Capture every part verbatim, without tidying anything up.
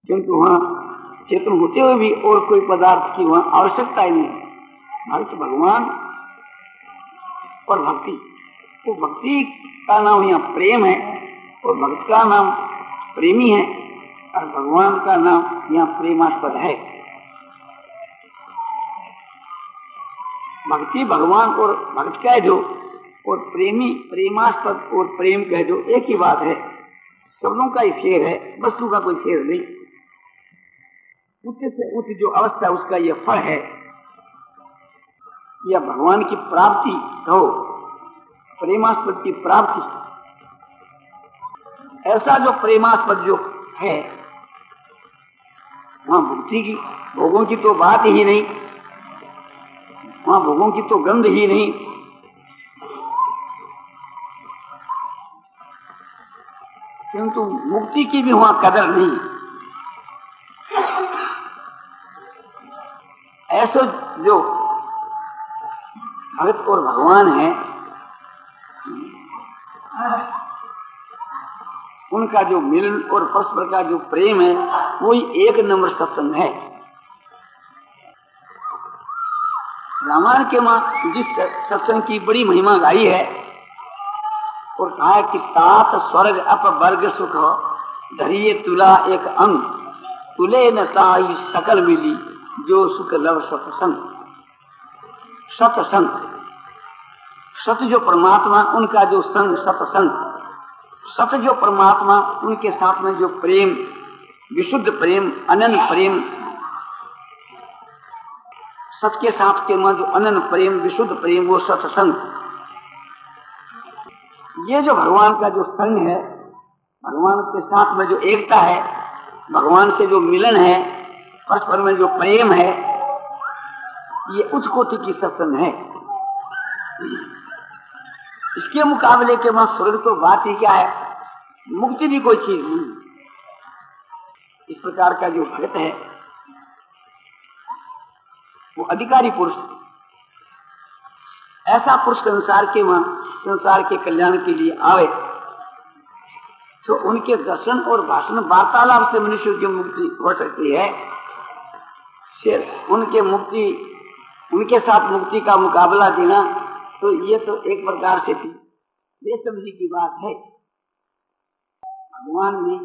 क्योंकि वहाँ चेतन होते हुए भी और कोई पदार्थ की वहाँ आवश्यकता ही नहीं। भक्त भगवान और भक्ति, वो भक्ति का नाम यहाँ प्रेम है और भक्त का नाम प्रेमी है और भगवान का नाम यहाँ प्रेमास्पद है। भक्ति भगवान और भक्त कह दो और प्रेमी प्रेमास्पद और प्रेम कह दो, एक ही बात है। शब्दों का ही फेर है, वस्तु का कोई फेर नहीं। उच्च से उच्च जो अवस्था उसका यह फल है, या भगवान की प्राप्ति हो, प्रेमास्पद की प्राप्ति। ऐसा जो प्रेमास्पद जो है वहां मुक्ति की भोगों की तो बात ही नहीं, वहां भोगों की तो गंध ही नहीं। किंतु मुक्ति की भी वहां कदर नहीं। ऐसे जो भगत और भगवान है उनका जो मिलन और परस्पर का जो प्रेम है वही एक नंबर सत्संग है। रामायण के मां जिस सत्संग की बड़ी महिमा गाई है और कहा है कि तात स्वर्ग अप वर्ग सुख धरिए तुला एक अंग तुले न ताई सकल मिली जो सुख लव सत्संग। सत्संग, सत जो परमात्मा उनका जो संग सत्संग, सत जो परमात्मा उनके साथ में जो प्रेम, विशुद्ध प्रेम, अनन्य प्रेम, सत के साथ के में जो अनन्य प्रेम, विशुद्ध प्रेम, वो सत्संग। ये जो भगवान का जो संग है, भगवान के साथ में जो एकता है, भगवान से जो मिलन है, परस्पर में जो प्रेम है, ये उच्च कोटि की सत्संग है। इसके मुकाबले के वहां स्वर्ग तो बात ही क्या है, मुक्ति भी कोई चीज नहीं। इस प्रकार का जो भक्त है वो अधिकारी पुरुष, ऐसा पुरुष संसार के वहां संसार के कल्याण के लिए आवे तो उनके दर्शन और भाषण वार्तालाप से मनुष्य की मुक्ति हो सकती है। सिर्फ उनके मुक्ति उनके साथ मुक्ति का मुकाबला देना तो ये तो एक प्रकार से थी बेसमझी की बात है। भगवान ने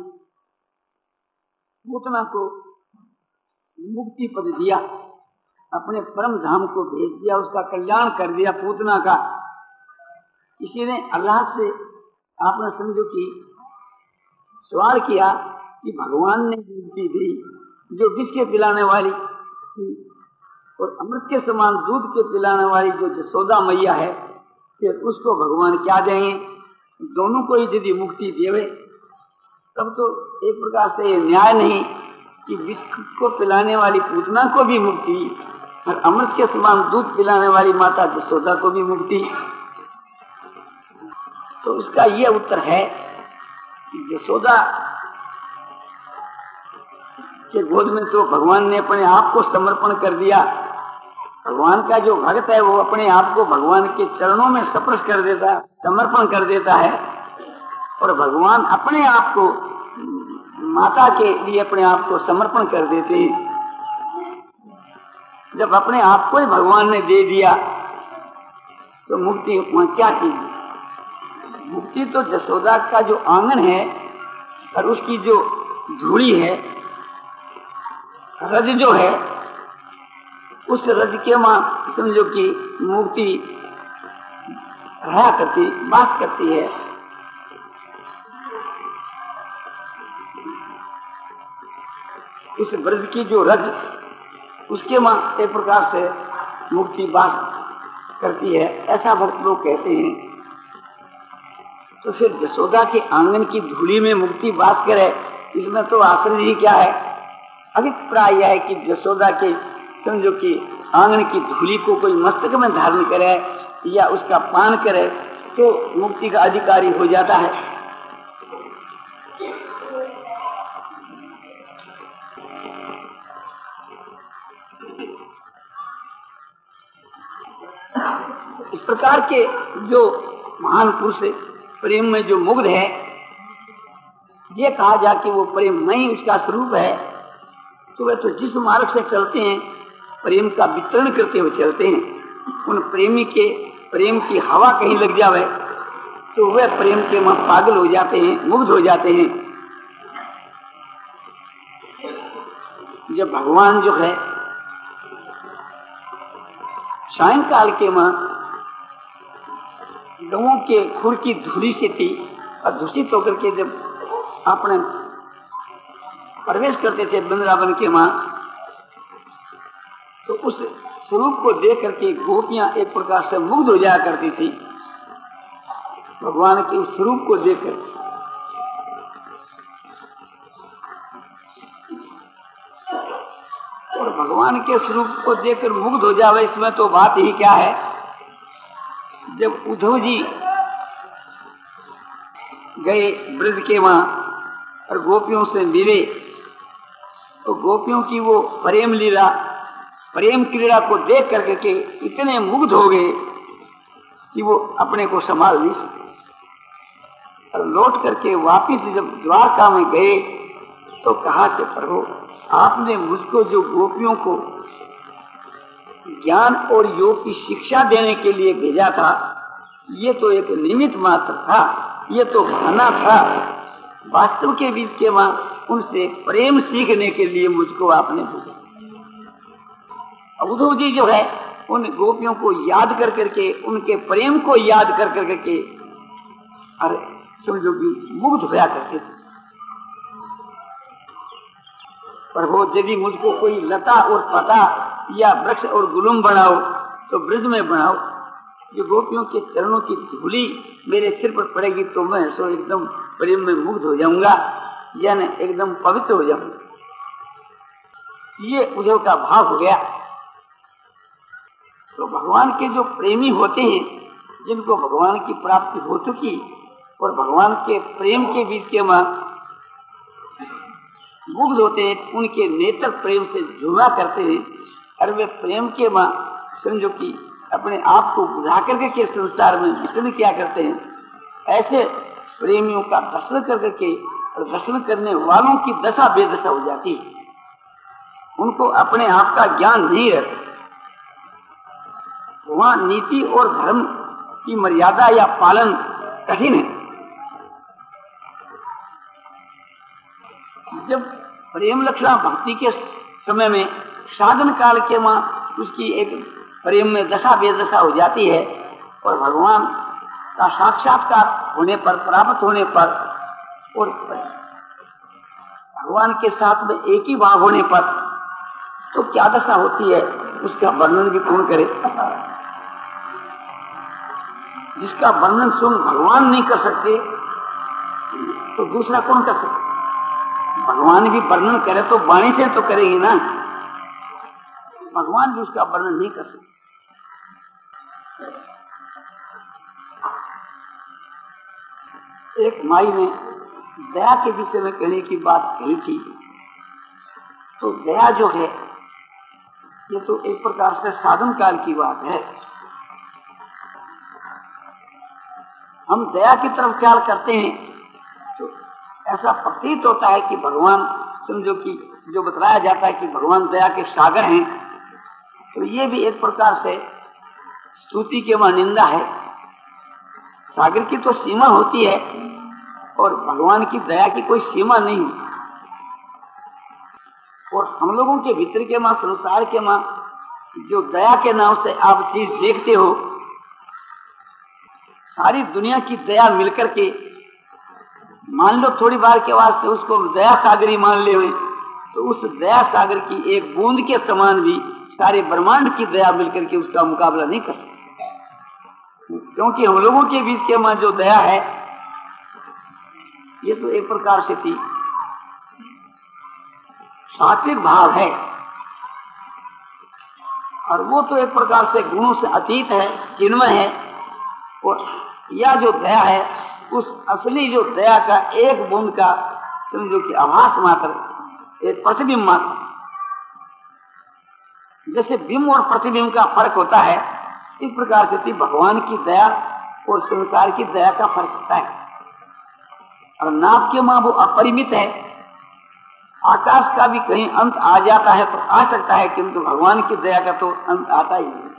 पूतना को मुक्ति पद दिया, अपने परम धाम को भेज दिया, उसका कल्याण कर दिया पूतना का। इसी ने अल्लाह से आपने समझो कि सवाल किया कि भगवान ने मुक्ति दी जो विष के पिलाने वाली थी और अमृत के समान दूध के पिलाने वाली जो जसोदा मैया है, फिर उसको भगवान क्या देंगे? दोनों को ही यदि मुक्ति देवे तब तो एक प्रकार से ये न्याय नहीं कि विष को पिलाने वाली पूतना को भी मुक्ति और अमृत के समान दूध पिलाने वाली माता जसोदा को भी मुक्ति। तो इसका ये उत्तर है कि जसोदा के गोद में तो भगवान ने अपने आप को समर्पण कर दिया। भगवान का जो भक्त है वो अपने आप को भगवान के चरणों में स्पर्श कर देता, समर्पण कर देता है और भगवान अपने आप को माता के लिए अपने आप को समर्पण कर देते हैं। जब अपने आप को ही भगवान ने दे दिया तो मुक्ति वहां क्या चीज? मुक्ति तो जसोदा का जो आंगन है और उसकी जो धूड़ी है, रज जो है, उस रज के मां समझो कि मुक्ति रहा करती, बात करती है। उस ब्रज की जो रज उसके मां एक प्रकार से मुक्ति बात करती है, ऐसा भक्त लोग कहते हैं। तो फिर जसोदा के आंगन की धूली में मुक्ति बात करे, इसमें तो आश्चर्य ही क्या है? अभिप्राय यह है कि जसोदा के समझो कि आंगन की धूली को कोई मस्तक में धारण करे या उसका पान करे तो मुक्ति का अधिकारी हो जाता है। इस प्रकार के जो महान पुरुष प्रेम में जो मुग्ध है, ये कहा जा कि वो प्रेममय उसका स्वरूप है, तो वे तो जिस मार्ग से चलते हैं प्रेम का वितरण करते हुए चलते हैं। उन प्रेमी के प्रेम की हवा कहीं लग जावे तो वे प्रेम के में पागल हो जाते हैं, मुग्ध हो जाते हैं। जब भगवान जो है सायंकाल के मां गवों के खुर की धूली से थी और दूषित होकर के जब अपने प्रवेश करते थे वृंदावन के मां, तो उस स्वरूप को देख करके गोपियां एक प्रकार से मुग्ध हो जाया करती थी भगवान के उस स्वरूप को देखकर। और भगवान के स्वरूप को देखकर मुग्ध हो जावे, इसमें तो बात ही क्या है। जब उद्धव जी गए ब्रज के वहां और गोपियों से मिले, तो गोपियों की वो प्रेम लीला प्रेम क्रीड़ा को देख करके के इतने मुग्ध हो गए कि वो अपने को संभाल नहीं सके। और लौट करके वापिस जब द्वारका में गए तो कहा कि प्रभु, आपने मुझको जो गोपियों को ज्ञान और योग की शिक्षा देने के लिए भेजा था, ये तो एक निमित्त मात्र था, ये तो बहाना था। वास्तव के बीच के मां उनसे प्रेम सीखने के लिए मुझको आपने भेजा। उद्धव जी जो है उन गोपियों को याद कर करके, उनके प्रेम को याद कर कर करके अरे समझो कि मुग्ध होया करते थे। प्रभु, यदि मुझको कोई लता और पता या वृक्ष और गुलुम बनाओ तो ब्रज में बनाओ, जो गोपियों के चरणों की धूली मेरे सिर पर पड़ेगी तो मैं सो एकदम प्रेम में मुग्ध हो जाऊंगा, यानी एकदम पवित्र हो जाऊंगा। ये उद्धव का भाव हो गया। तो भगवान के जो प्रेमी होते हैं, जिनको भगवान की प्राप्ति हो चुकी और भगवान के प्रेम के बीच के मां मुग्ध होते हैं, उनके नेत्र प्रेम से झुमा करते हैं और वे प्रेम के मां समझो कि अपने आप को बुझा करके के संसार में विचरण किया करते हैं। ऐसे प्रेमियों का दर्शन करके के और दर्शन करने वालों की दशा बेदशा हो जाती है। उनको अपने आप का ज्ञान नहीं रहता। वहां नीति और धर्म की मर्यादा या पालन कठिन है। जब प्रेम लक्षणा भक्ति के समय में साधन काल के मां उसकी एक प्रेम में दशा बेदशा हो जाती है और भगवान का साक्षात्कार होने पर, प्राप्त होने पर और भगवान के साथ में एक ही भाव होने पर तो क्या दशा होती है, उसका वर्णन भी कौन करे। जिसका वर्णन स्वयं भगवान नहीं कर सकते तो दूसरा कौन कर सकता। भगवान भी वर्णन करे तो वाणी से तो करेगी ना, भगवान भी उसका वर्णन नहीं कर सकते। एक माई ने दया के विषय में कहने की बात कही थी। तो दया जो है ये तो एक प्रकार से साधन काल की बात है। हम दया की तरफ ख्याल करते हैं तो ऐसा प्रतीत होता है कि भगवान समझो कि जो बतलाया जाता है कि भगवान दया के सागर हैं, तो ये भी एक प्रकार से स्तुति के वहां निंदा है। सागर की तो सीमा होती है और भगवान की दया की कोई सीमा नहीं होती। और हम लोगों के भीतर के मां, संसार के मां जो दया के नाम से आप चीज देखते हो, सारी दुनिया की दया मिलकर के मान लो थोड़ी बार के वास्ते उसको दया सागरी मान ले, तो उस दया सागर की एक बूंद के समान भी सारे ब्रह्मांड की दया मिलकर के उसका मुकाबला नहीं कर सकती। क्योंकि हम लोगों के बीच के मां जो दया है ये तो एक प्रकार से थी सात्विक भाव है, और वो तो एक प्रकार से गुणों से अतीत है, चिन्मय है। और यह जो दया है उस असली जो दया का एक बूंद का समझो कि आभास मात्र, एक प्रतिबिंब मात्र। जैसे बिंब और प्रतिबिंब का फर्क होता है, इस प्रकार से भगवान की दया और संसार की दया का फर्क होता है। और नाप के मां वो अपरिमित है। आकाश का भी कहीं अंत आ जाता है तो आ सकता है, किंतु भगवान की दया का तो अंत आता ही नहीं।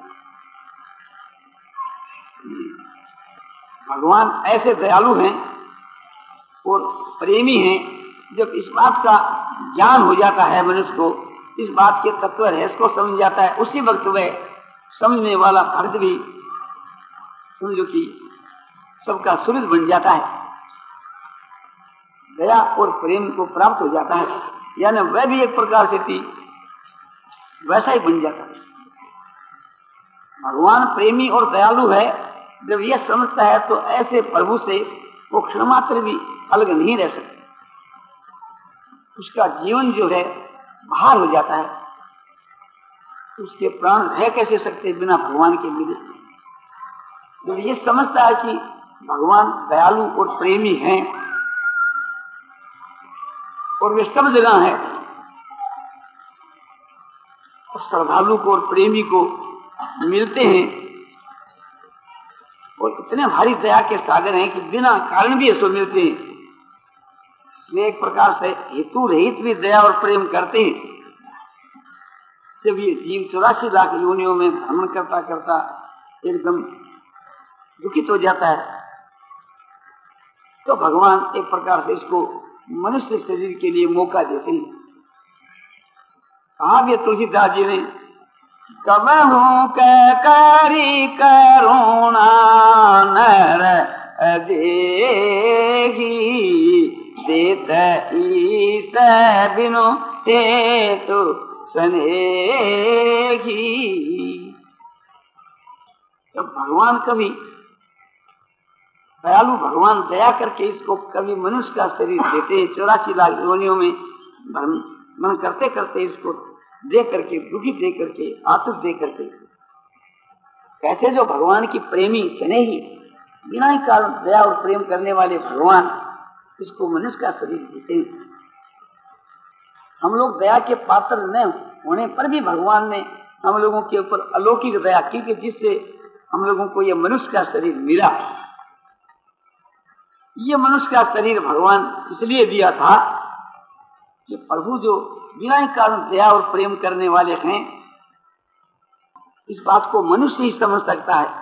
भगवान ऐसे दयालु हैं और प्रेमी हैं, जब इस बात का ज्ञान हो जाता है मनुष्य को, इस बात के तत्व रहस्य को समझ जाता है, उसी वक्त वह समझने वाला फर्द भी समझो कि सबका सुहृद बन जाता है, दया और प्रेम को प्राप्त हो जाता है, यानी वह भी एक प्रकार से थी वैसा ही बन जाता है। भगवान प्रेमी और दयालु है, जब यह समझता है तो ऐसे प्रभु से वो क्षण मात्र भी अलग नहीं रह सकता। उसका जीवन जो है बाहर हो जाता है, उसके प्राण रह कैसे सकते बिना भगवान के मिले। जब ये समझता है कि भगवान दयालु और प्रेमी हैं और वे सब जगह है, और श्रद्धालु को और प्रेमी को मिलते हैं और इतने भारी दया के सागर हैं कि बिना कारण भी ऐसे मिलते हैं। वे एक प्रकार से हेतु रहित भी दया और प्रेम करते हैं। जब ये जीव चौरासी लाख योनियों में भ्रमण करता करता एकदम दुखित हो जाता है, तो भगवान एक प्रकार से इसको मनुष्य शरीर के लिए मौका देते हैं। कहा भी तुलसीदास जी ने, कबहू के करी करुणा नर देही देत ईस बिनु हेतु स्नेही। तो भगवान कभी दयालु भगवान दया करके इसको कभी मनुष्य का शरीर देते हैं, चौरासी लाख योनियों में मन करते करते इसको दे करके, दुखी दे करके, आतुर दे करके। कैसे जो भगवान की प्रेमी स्नेही बिना ही कारण दया और प्रेम करने वाले भगवान इसको मनुष्य का शरीर देते हैं। हम लोग दया के पात्र न होने पर भी भगवान ने हम लोगों के ऊपर अलौकिक दया की कि जिससे हम लोगों को यह मनुष्य का शरीर मिला। ये मनुष्य का शरीर भगवान इसलिए दिया था कि प्रभु जो बिना ही कारण दया और प्रेम करने वाले हैं, इस बात को मनुष्य ही समझ सकता है,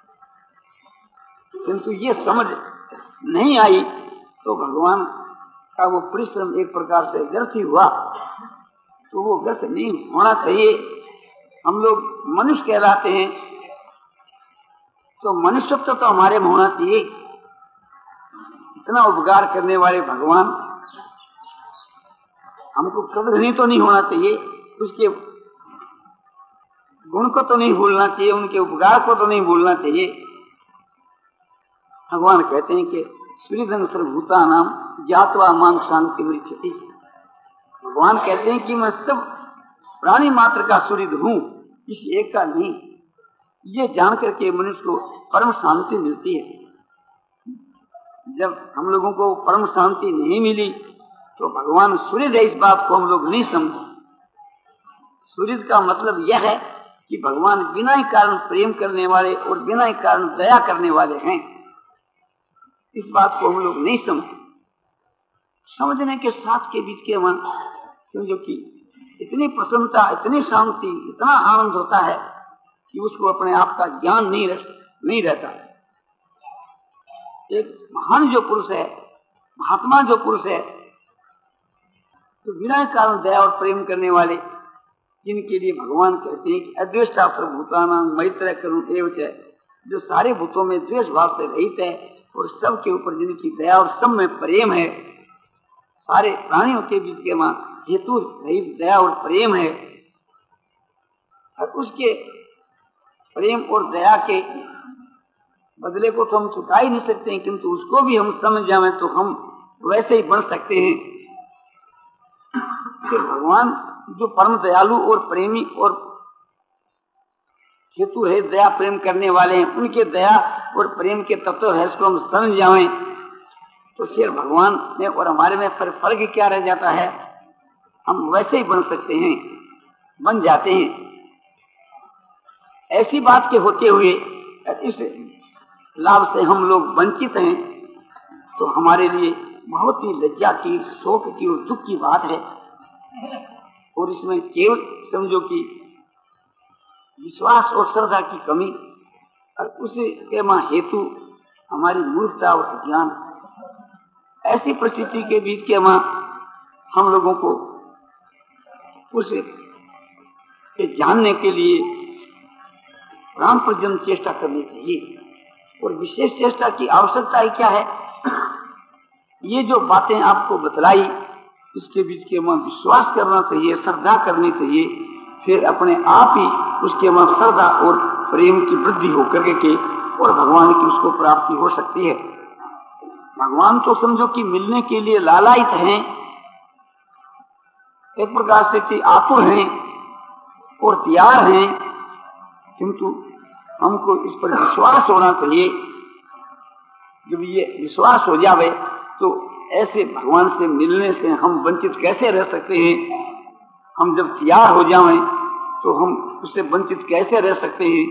किंतु ये समझ नहीं आई तो भगवान का वो परिश्रम एक प्रकार से व्यर्थ ही हुआ। तो वो व्यर्थ नहीं होना चाहिए। हम लोग मनुष्य कहलाते हैं तो मनुष्यत्व तो हमारे में होना चाहिए। इतना उपकार करने वाले भगवान, हमको कृतघ्नी तो नहीं होना चाहिए, उसके गुण को तो नहीं भूलना चाहिए, उनके उपकार को तो नहीं भूलना चाहिए। भगवान कहते हैं कि श्रीधन सर्वभूता नाम ज्ञातवा मांग शांति मृच्छति। भगवान कहते हैं कि मैं सब प्राणी मात्र का सूर्य हूं, किसी एक का नहीं। ये जान करके मनुष्य को परम शांति मिलती है। जब हम लोगों को परम शांति नहीं मिली तो भगवान सूर्य है, इस बात को हम लोग नहीं समझे। सूर्य का मतलब यह है कि भगवान बिना ही कारण प्रेम करने वाले और बिना ही कारण दया करने वाले हैं। इस बात को हम लोग नहीं समझे। समझने के साथ के बीच के मन जो कि इतनी प्रसन्नता, इतनी शांति, इतना आनंद होता है कि उसको अपने आप का ज्ञान नहीं रह, नहीं रहता है। एक महान जो पुरुष है, महात्मा जो पुरुष है, तो बिना कारण दया और प्रेम करने वाले, जिनके लिए भगवान कहते हैं कि अद्वेष्टा सर्वभूतानां मैत्र करुण एव च, जो सारे भूतों में द्वेष भाव से रहित है और सब के ऊपर जिनकी दया और सब में प्रेम है, सारे प्राणियों के बीच के मां हेतु रहित दया और प्रेम है, और उसके प्रेम और दया के बदले को तो हम चुका ही नहीं सकते हैं, किंतु उसको भी हम समझ जाएं तो हम वैसे ही बन सकते हैं। फिर भगवान जो परम दयालु और प्रेमी और हेतु है दया प्रेम करने वाले हैं, उनके दया और प्रेम के तत्व है, इसको हम समझ जाएं तो फिर भगवान में और हमारे में फिर फर्क क्या रह जाता है। हम वैसे ही बन सकते हैं, बन जाते हैं। ऐसी बात के होते हुए इस लाभ से हम लोग वंचित हैं, तो हमारे लिए बहुत ही लज्जा की, शोक की और दुख की बात है। और इसमें केवल समझो कि विश्वास और श्रद्धा की कमी और उसके मां हेतु हमारी मूर्खता और अज्ञान। ऐसी परिस्थिति के बीच के मां हम लोगों को उसे जानने के लिए प्राण पर्यंत चेष्टा करनी चाहिए। और विशेष चेष्टा की आवश्यकता क्या है? ये जो बातें आपको बतलाई इसके बीच के मां विश्वास करना चाहिए, श्रद्धा करनी चाहिए, फिर अपने आप ही उसके मां श्रद्धा और प्रेम की वृद्धि होकर के और भगवान की उसको प्राप्ति हो सकती है। भगवान तो समझो कि मिलने के लिए लालायित हैं, एक प्रकार से आतुर हैं और तैयार हैं, किंतु हमको इस पर विश्वास होना चाहिए। जब ये विश्वास हो जावे तो ऐसे भगवान से मिलने से हम वंचित कैसे रह सकते हैं? हम जब तैयार हो जाएं तो हम उससे वंचित कैसे रह सकते हैं?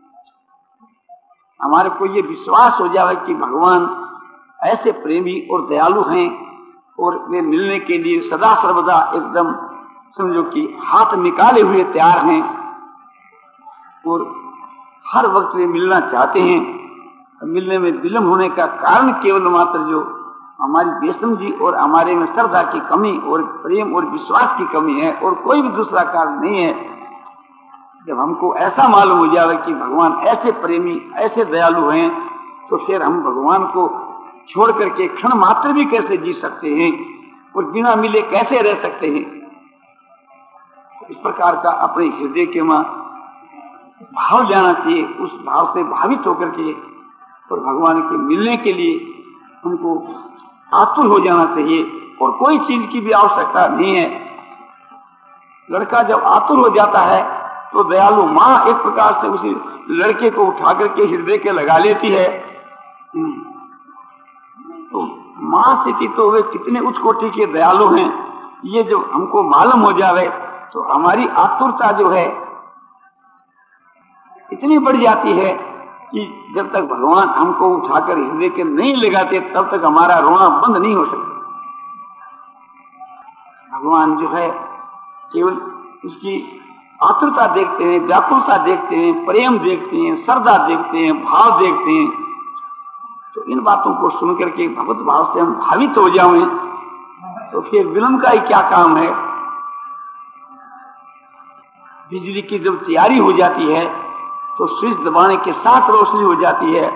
हमारे को ये विश्वास हो जाए कि भगवान ऐसे प्रेमी और दयालु हैं और वे मिलने के लिए सदा सर्वदा एकदम समझो कि हाथ निकाले हुए तैयार हैं और हर वक्त वे मिलना चाहते हैं। मिलने में विलंब होने का कारण केवल मात्र जो हमारी बेसमझी और हमारे में श्रद्धा की कमी और प्रेम और विश्वास की कमी है, और कोई भी दूसरा कारण नहीं है। जब हमको ऐसा मालूम हो जाए कि भगवान ऐसे प्रेमी, ऐसे दयालु हैं, तो फिर हम भगवान को छोड़ करके क्षण मात्र भी कैसे जी सकते हैं और बिना मिले कैसे रह सकते हैं? इस प्रकार का अपने हृदय के मां भाव जाना चाहिए। उस भाव से भावित होकर के और भगवान के मिलने के लिए हमको आतुर हो जाना चाहिए और कोई चीज की भी आवश्यकता नहीं है। लड़का जब आतुर हो जाता है तो दयालु माँ एक प्रकार से उसी लड़के को उठा करके हृदय के लगा लेती है। तो माँ से तो वे कितने उच्च कोटि के दयालु हैं, ये जब हमको मालूम हो जावे तो हमारी आतुरता जो है इतनी बढ़ जाती है कि जब तक भगवान हमको उठाकर हृदय के नहीं लगाते तब तक हमारा रोना बंद नहीं हो सकता। भगवान जो है केवल उसकी आतुरता देखते हैं, व्याकुलता देखते हैं, प्रेम देखते हैं, श्रद्धा देखते हैं, भाव देखते हैं। तो इन बातों को सुनकर के भगवत भाव से हम भावित हो जाएं तो फिर विलंब का ही क्या काम है। बिजली की जब तैयारी हो जाती है तो स्विच दबाने के साथ रोशनी हो जाती है।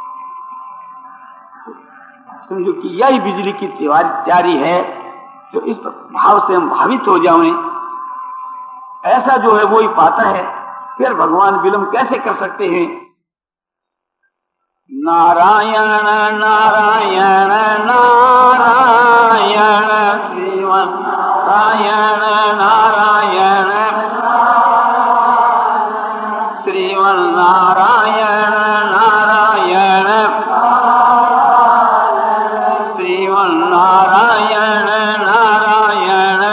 समझो कि यही बिजली की तैयारी है। तो इस भाव से हम भावित हो जाएं, ऐसा जो है वो ही पाता है। फिर भगवान विलंब कैसे कर सकते हैं? नारायण नारायण नारायण श्रीमन नारायण नारायण श्रीमन नारायण नारायण श्रीमन नारायण नारायण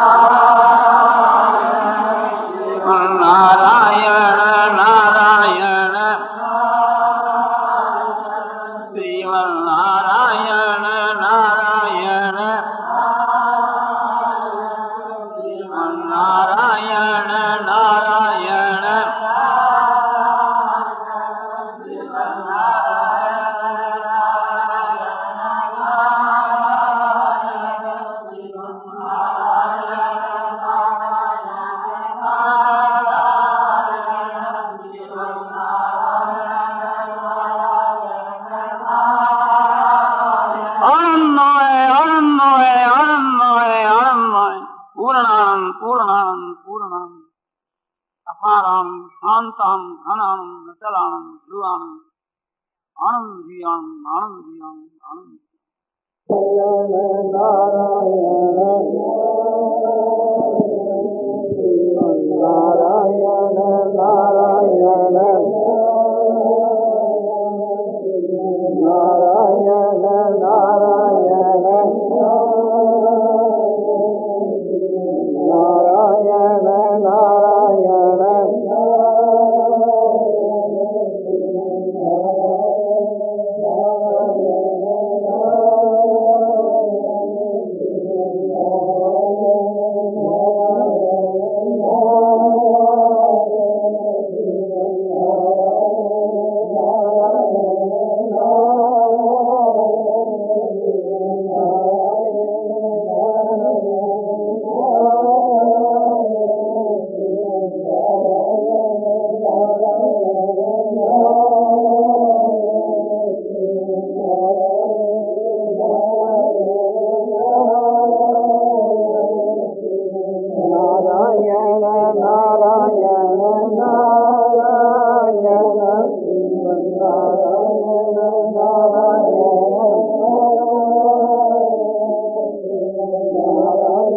नारायण नारायण श्रीमन नारायण नारायण श्रीमन नारायण नारायण अपाराम शांताम घनाम नचलाम ध्रुवाम आनंदियाम आनंदियाम आनंद नारायण नारायण नारायण नारायण नारायण नारायण नारायण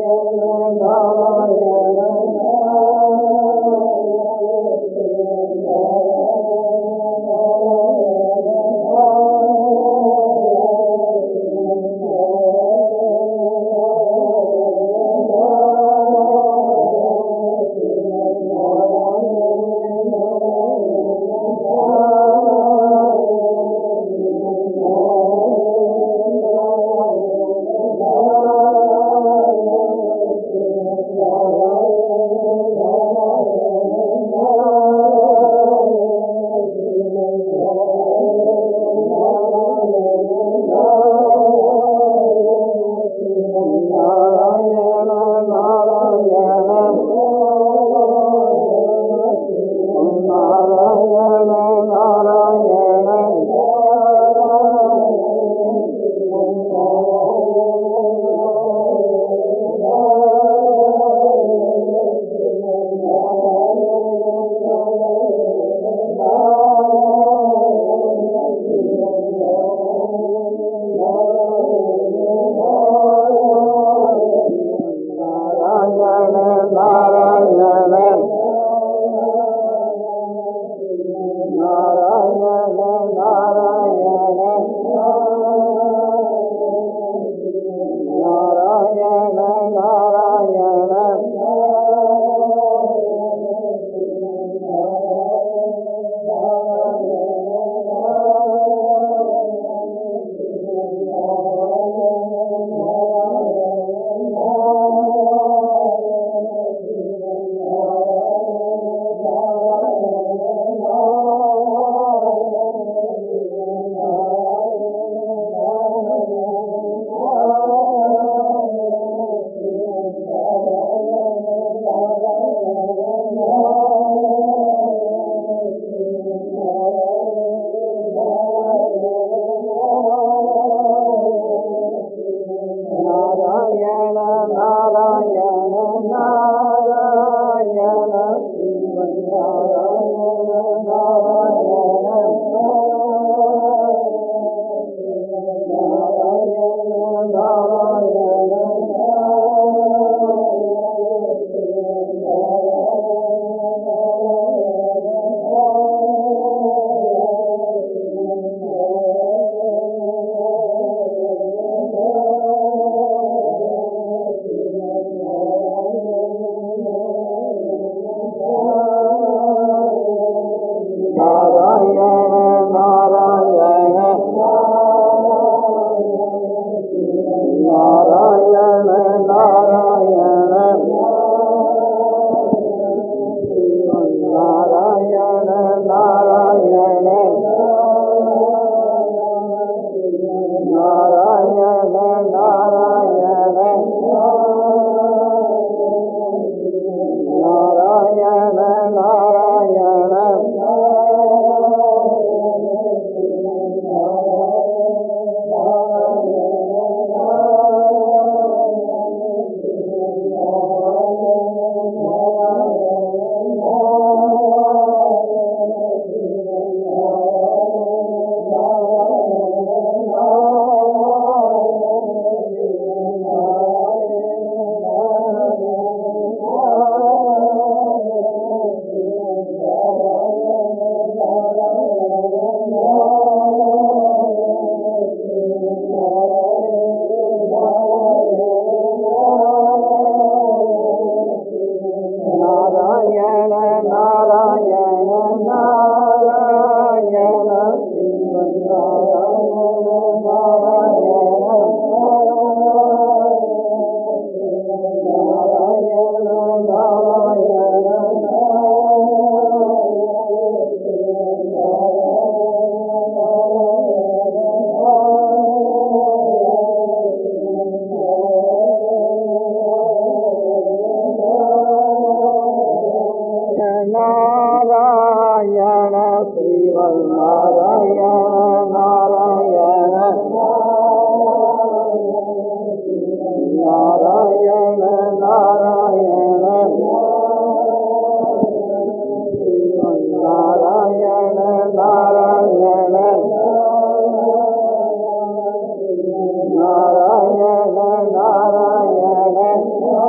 நாராயண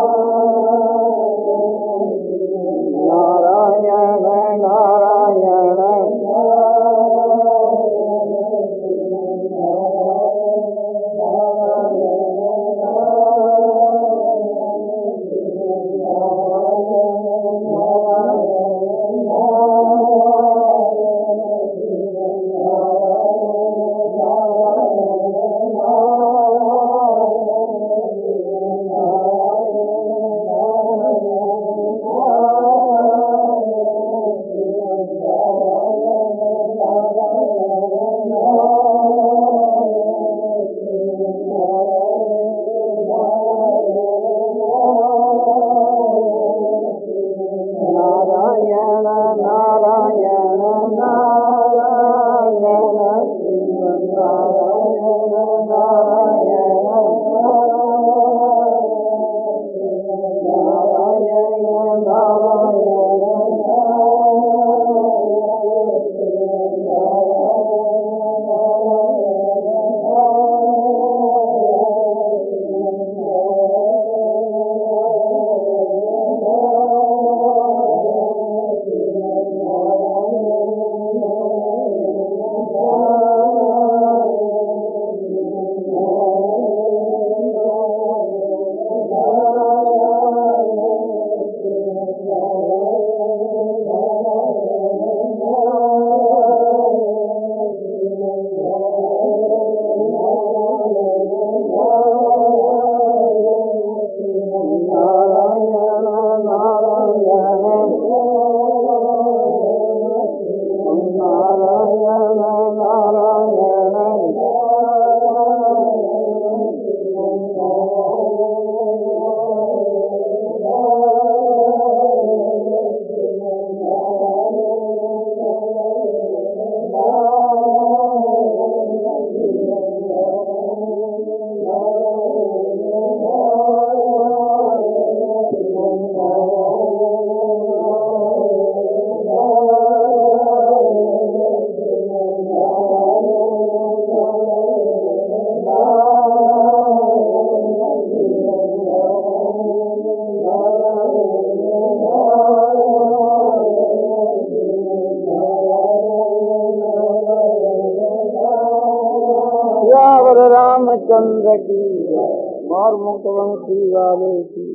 नारायण नारायण नारायण नारायण रामचंद्र की और मुक्त वंशी वाले की।